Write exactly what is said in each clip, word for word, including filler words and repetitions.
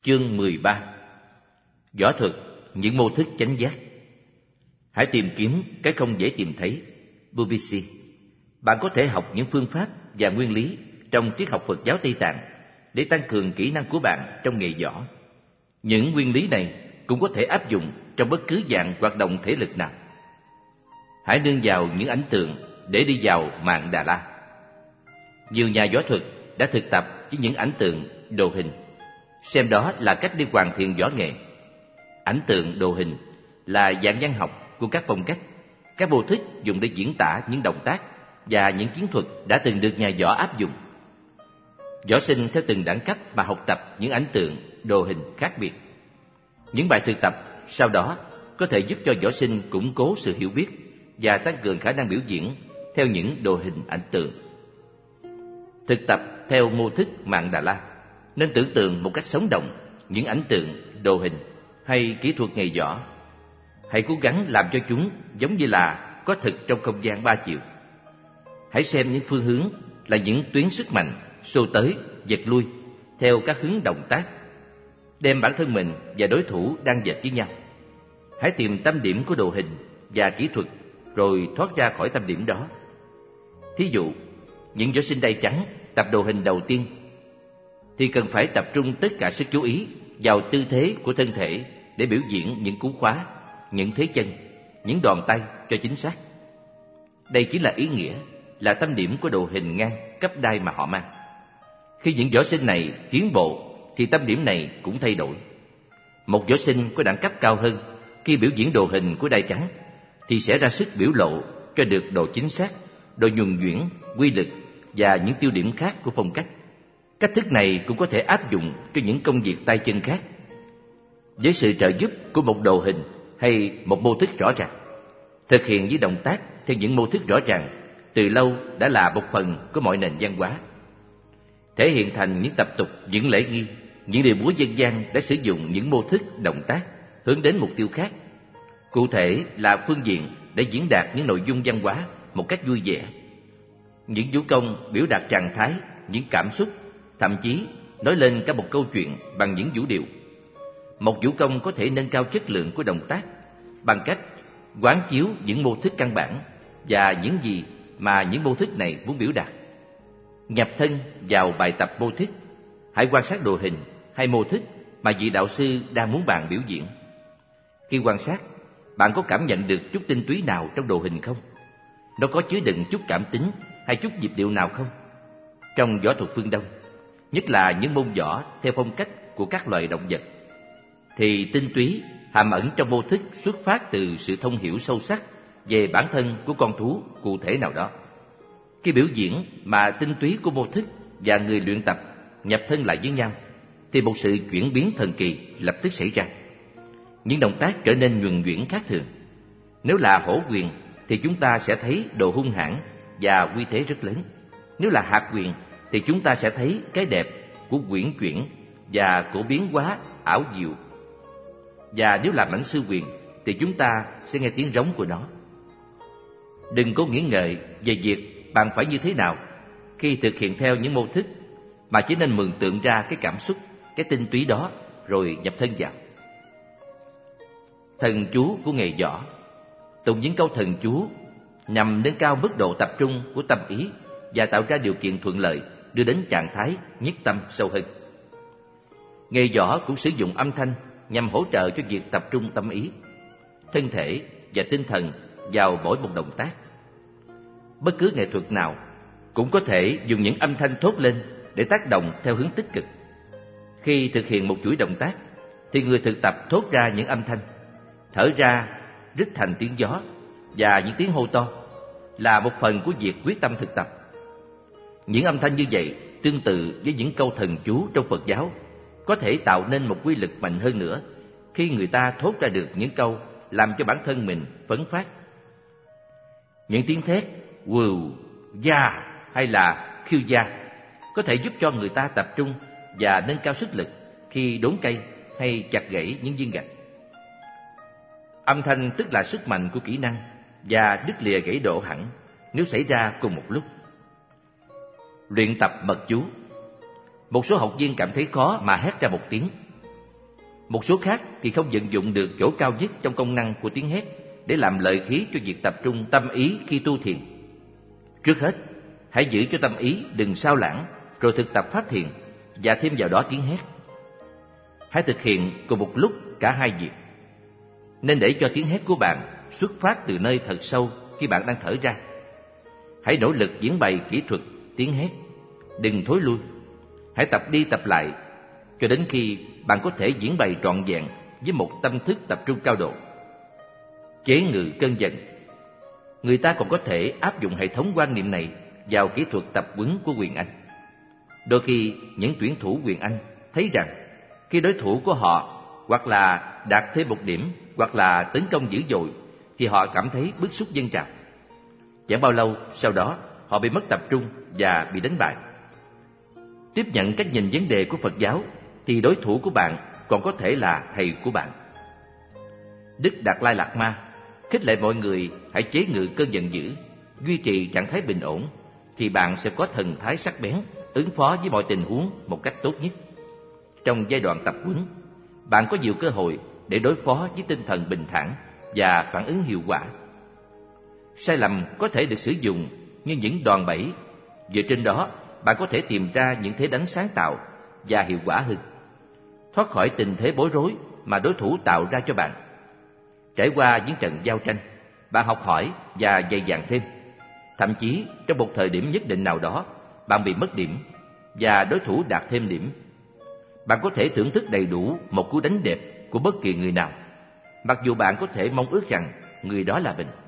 Chương mười ba. Võ thuật, những mô thức chánh giác. Hãy tìm kiếm cái không dễ tìm thấy. Bubisi. Bạn có thể học những phương pháp và nguyên lý trong triết học Phật giáo Tây Tạng để tăng cường kỹ năng của bạn trong nghề võ. Những nguyên lý này cũng có thể áp dụng trong bất cứ dạng hoạt động thể lực nào. Hãy nương vào những ảnh tượng để đi vào mạng Đà La. Nhiều nhà võ thuật đã thực tập với những ảnh tượng đồ hình, xem đó là cách để hoàn thiện võ nghệ. Ảnh tượng đồ hình là dạng văn học của các phong cách, các mô thức dùng để diễn tả những động tác và những chiến thuật đã từng được nhà võ áp dụng. Võ sinh theo từng đẳng cấp mà học tập những ảnh tượng đồ hình khác biệt. Những bài thực tập sau đó có thể giúp cho võ sinh củng cố sự hiểu biết và tăng cường khả năng biểu diễn theo những đồ hình ảnh tượng. Thực tập theo mô thức mạng Đà La nên tưởng tượng một cách sống động những ảnh tượng, đồ hình hay kỹ thuật nghề võ. Hãy cố gắng làm cho chúng giống như là có thực trong không gian ba chiều. Hãy xem những phương hướng là những tuyến sức mạnh xô tới, giật lui theo các hướng động tác, đem bản thân mình và đối thủ đang dệt với nhau. Hãy tìm tâm điểm của đồ hình và kỹ thuật rồi thoát ra khỏi tâm điểm đó. Thí dụ, những võ sinh đai trắng tập đồ hình đầu tiên thì cần phải tập trung tất cả sức chú ý vào tư thế của thân thể để biểu diễn những cú khóa, những thế chân, những đòn tay cho chính xác. Đây chỉ là ý nghĩa, là tâm điểm của đồ hình ngang cấp đai mà họ mang. Khi những võ sinh này tiến bộ thì tâm điểm này cũng thay đổi. Một võ sinh có đẳng cấp cao hơn khi biểu diễn đồ hình của đai trắng thì sẽ ra sức biểu lộ cho được độ chính xác, độ nhuần nhuyễn, quy lực và những tiêu điểm khác của phong cách. Cách thức này cũng có thể áp dụng cho những công việc tay chân khác. Với sự trợ giúp của một đồ hình hay một mô thức rõ ràng, thực hiện những động tác theo những mô thức rõ ràng từ lâu đã là một phần của mọi nền văn hóa. Thể hiện thành những tập tục, những lễ nghi, những điệu múa dân gian đã sử dụng những mô thức động tác hướng đến mục tiêu khác. Cụ thể là phương diện để diễn đạt những nội dung văn hóa một cách vui vẻ. Những vũ công biểu đạt trạng thái, những cảm xúc, thậm chí nói lên cả một câu chuyện bằng những vũ điệu. Một vũ công có thể nâng cao chất lượng của động tác bằng cách quán chiếu những mô thức căn bản và những gì mà những mô thức này muốn biểu đạt. Nhập thân vào bài tập mô thức. Hãy quan sát đồ hình hay mô thức mà vị đạo sư đang muốn bạn biểu diễn. Khi quan sát, bạn có cảm nhận được chút tinh túy nào trong đồ hình không? Nó có chứa đựng chút cảm tính hay chút nhịp điệu nào không? Trong võ thuật phương Đông, nhất là những môn võ theo phong cách của các loài động vật, thì tinh túy hàm ẩn trong mô thức xuất phát từ sự thông hiểu sâu sắc về bản thân của con thú cụ thể nào đó. Khi biểu diễn mà tinh túy của mô thức và người luyện tập nhập thân lại với nhau, thì một sự chuyển biến thần kỳ lập tức xảy ra. Những động tác trở nên nhuần nhuyễn khác thường. Nếu là hổ quyền thì chúng ta sẽ thấy độ hung hãn và uy thế rất lớn. Nếu là hạt quyền thì chúng ta sẽ thấy cái đẹp của quyển chuyển và của biến hóa ảo diệu. Và nếu là mãnh sư quyền thì chúng ta sẽ nghe tiếng rống của nó. Đừng có nghĩ ngợi về việc bạn phải như thế nào khi thực hiện theo những mô thức, mà chỉ nên mường tượng ra cái cảm xúc, cái tinh túy đó rồi nhập thân vào. Thần chú của nghề võ. Tụng những câu thần chú nhằm nâng cao mức độ tập trung của tâm ý và tạo ra điều kiện thuận lợi đưa đến trạng thái nhất tâm sâu hơn. Nghề võ cũng sử dụng âm thanh nhằm hỗ trợ cho việc tập trung tâm ý, thân thể và tinh thần vào mỗi một động tác. Bất cứ nghệ thuật nào cũng có thể dùng những âm thanh thốt lên để tác động theo hướng tích cực. Khi thực hiện một chuỗi động tác thì người thực tập thốt ra những âm thanh, thở ra rít thành tiếng gió và những tiếng hô to là một phần của việc quyết tâm thực tập. Những âm thanh như vậy tương tự với những câu thần chú trong Phật giáo, có thể tạo nên một quy lực mạnh hơn nữa khi người ta thốt ra được những câu làm cho bản thân mình phấn phát. Những tiếng thét wù, ya hay là khiêu gia có thể giúp cho người ta tập trung và nâng cao sức lực khi đốn cây hay chặt gãy những viên gạch. Âm thanh tức là sức mạnh của kỹ năng và đứt lìa gãy đổ hẳn nếu xảy ra cùng một lúc. Luyện tập mật chú. Một số học viên cảm thấy khó mà hét ra một tiếng. Một số khác thì không vận dụng được chỗ cao nhất trong công năng của tiếng hét để làm lợi khí cho việc tập trung tâm ý khi tu thiền. Trước hết, hãy giữ cho tâm ý đừng sao lãng, rồi thực tập pháp thiền và thêm vào đó tiếng hét. Hãy thực hiện cùng một lúc cả hai việc. Nên để cho tiếng hét của bạn xuất phát từ nơi thật sâu khi bạn đang thở ra. Hãy nỗ lực diễn bày kỹ thuật tiếng hét, đừng thối lui. Hãy tập đi tập lại cho đến khi bạn có thể diễn bày trọn vẹn với một tâm thức tập trung cao độ. Chế ngự cơn giận. Người ta còn có thể áp dụng hệ thống quan niệm này vào kỹ thuật tập huấn của Quyền Anh. Đôi khi những tuyển thủ Quyền Anh thấy rằng khi đối thủ của họ hoặc là đạt thêm một điểm hoặc là tấn công dữ dội thì họ cảm thấy bức xúc dâng trào. Chẳng bao lâu sau đó họ bị mất tập trung và bị đánh bại. Tiếp nhận cách nhìn vấn đề của Phật giáo thì đối thủ của bạn còn có thể là thầy của bạn. Đức Đạt Lai Lạt Ma khích lệ mọi người hãy chế ngự cơn giận dữ, duy trì trạng thái bình ổn, thì bạn sẽ có thần thái sắc bén, ứng phó với mọi tình huống một cách tốt nhất. Trong giai đoạn tập huấn, bạn có nhiều cơ hội để đối phó với tinh thần bình thản và phản ứng hiệu quả. Sai lầm có thể được sử dụng như những đòn bẩy. Dựa trên đó, bạn có thể tìm ra những thế đánh sáng tạo và hiệu quả hơn, thoát khỏi tình thế bối rối mà đối thủ tạo ra cho bạn. Trải qua những trận giao tranh, bạn học hỏi và dày dặn thêm. Thậm chí trong một thời điểm nhất định nào đó, bạn bị mất điểm và đối thủ đạt thêm điểm. Bạn có thể thưởng thức đầy đủ một cú đánh đẹp của bất kỳ người nào, mặc dù bạn có thể mong ước rằng người đó là mình.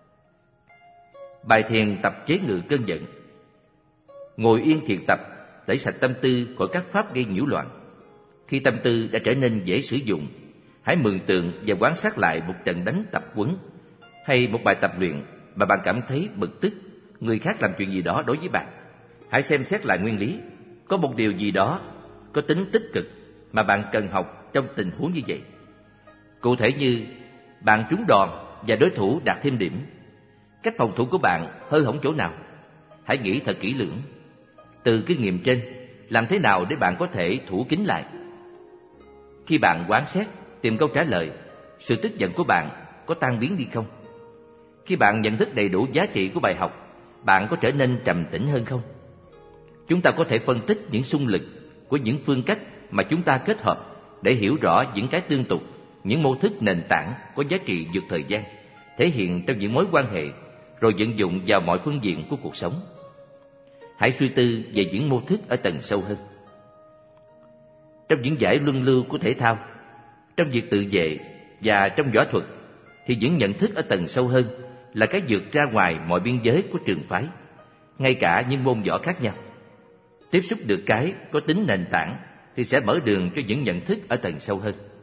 Bài thiền tập chế ngự cơn giận. Ngồi yên thiền tập, tẩy sạch tâm tư khỏi các pháp gây nhiễu loạn. Khi tâm tư đã trở nên dễ sử dụng, hãy mường tượng và quan sát lại một trận đánh tập huấn hay một bài tập luyện mà bạn cảm thấy bực tức, người khác làm chuyện gì đó đối với bạn. Hãy xem xét lại nguyên lý. Có một điều gì đó có tính tích cực mà bạn cần học trong tình huống như vậy. Cụ thể như bạn trúng đòn và đối thủ đạt thêm điểm. Cách phòng thủ của bạn hơi hỏng chỗ nào? Hãy nghĩ thật kỹ lưỡng. Từ kinh nghiệm trên, làm thế nào để bạn có thể thủ kính lại? Khi bạn quán xét, tìm câu trả lời, sự tức giận của bạn có tan biến đi không? Khi bạn nhận thức đầy đủ giá trị của bài học, bạn có trở nên trầm tĩnh hơn không? Chúng ta có thể phân tích những xung lực của những phương cách mà chúng ta kết hợp để hiểu rõ những cái tương tục, những mô thức nền tảng có giá trị vượt thời gian, thể hiện trong những mối quan hệ, rồi vận dụng vào mọi phương diện của cuộc sống. Hãy suy tư về những mô thức ở tầng sâu hơn. Trong những giải luân lưu của thể thao, trong việc tự vệ và trong võ thuật, thì những nhận thức ở tầng sâu hơn là cái vượt ra ngoài mọi biên giới của trường phái, ngay cả những môn võ khác nhau. Tiếp xúc được cái có tính nền tảng thì sẽ mở đường cho những nhận thức ở tầng sâu hơn.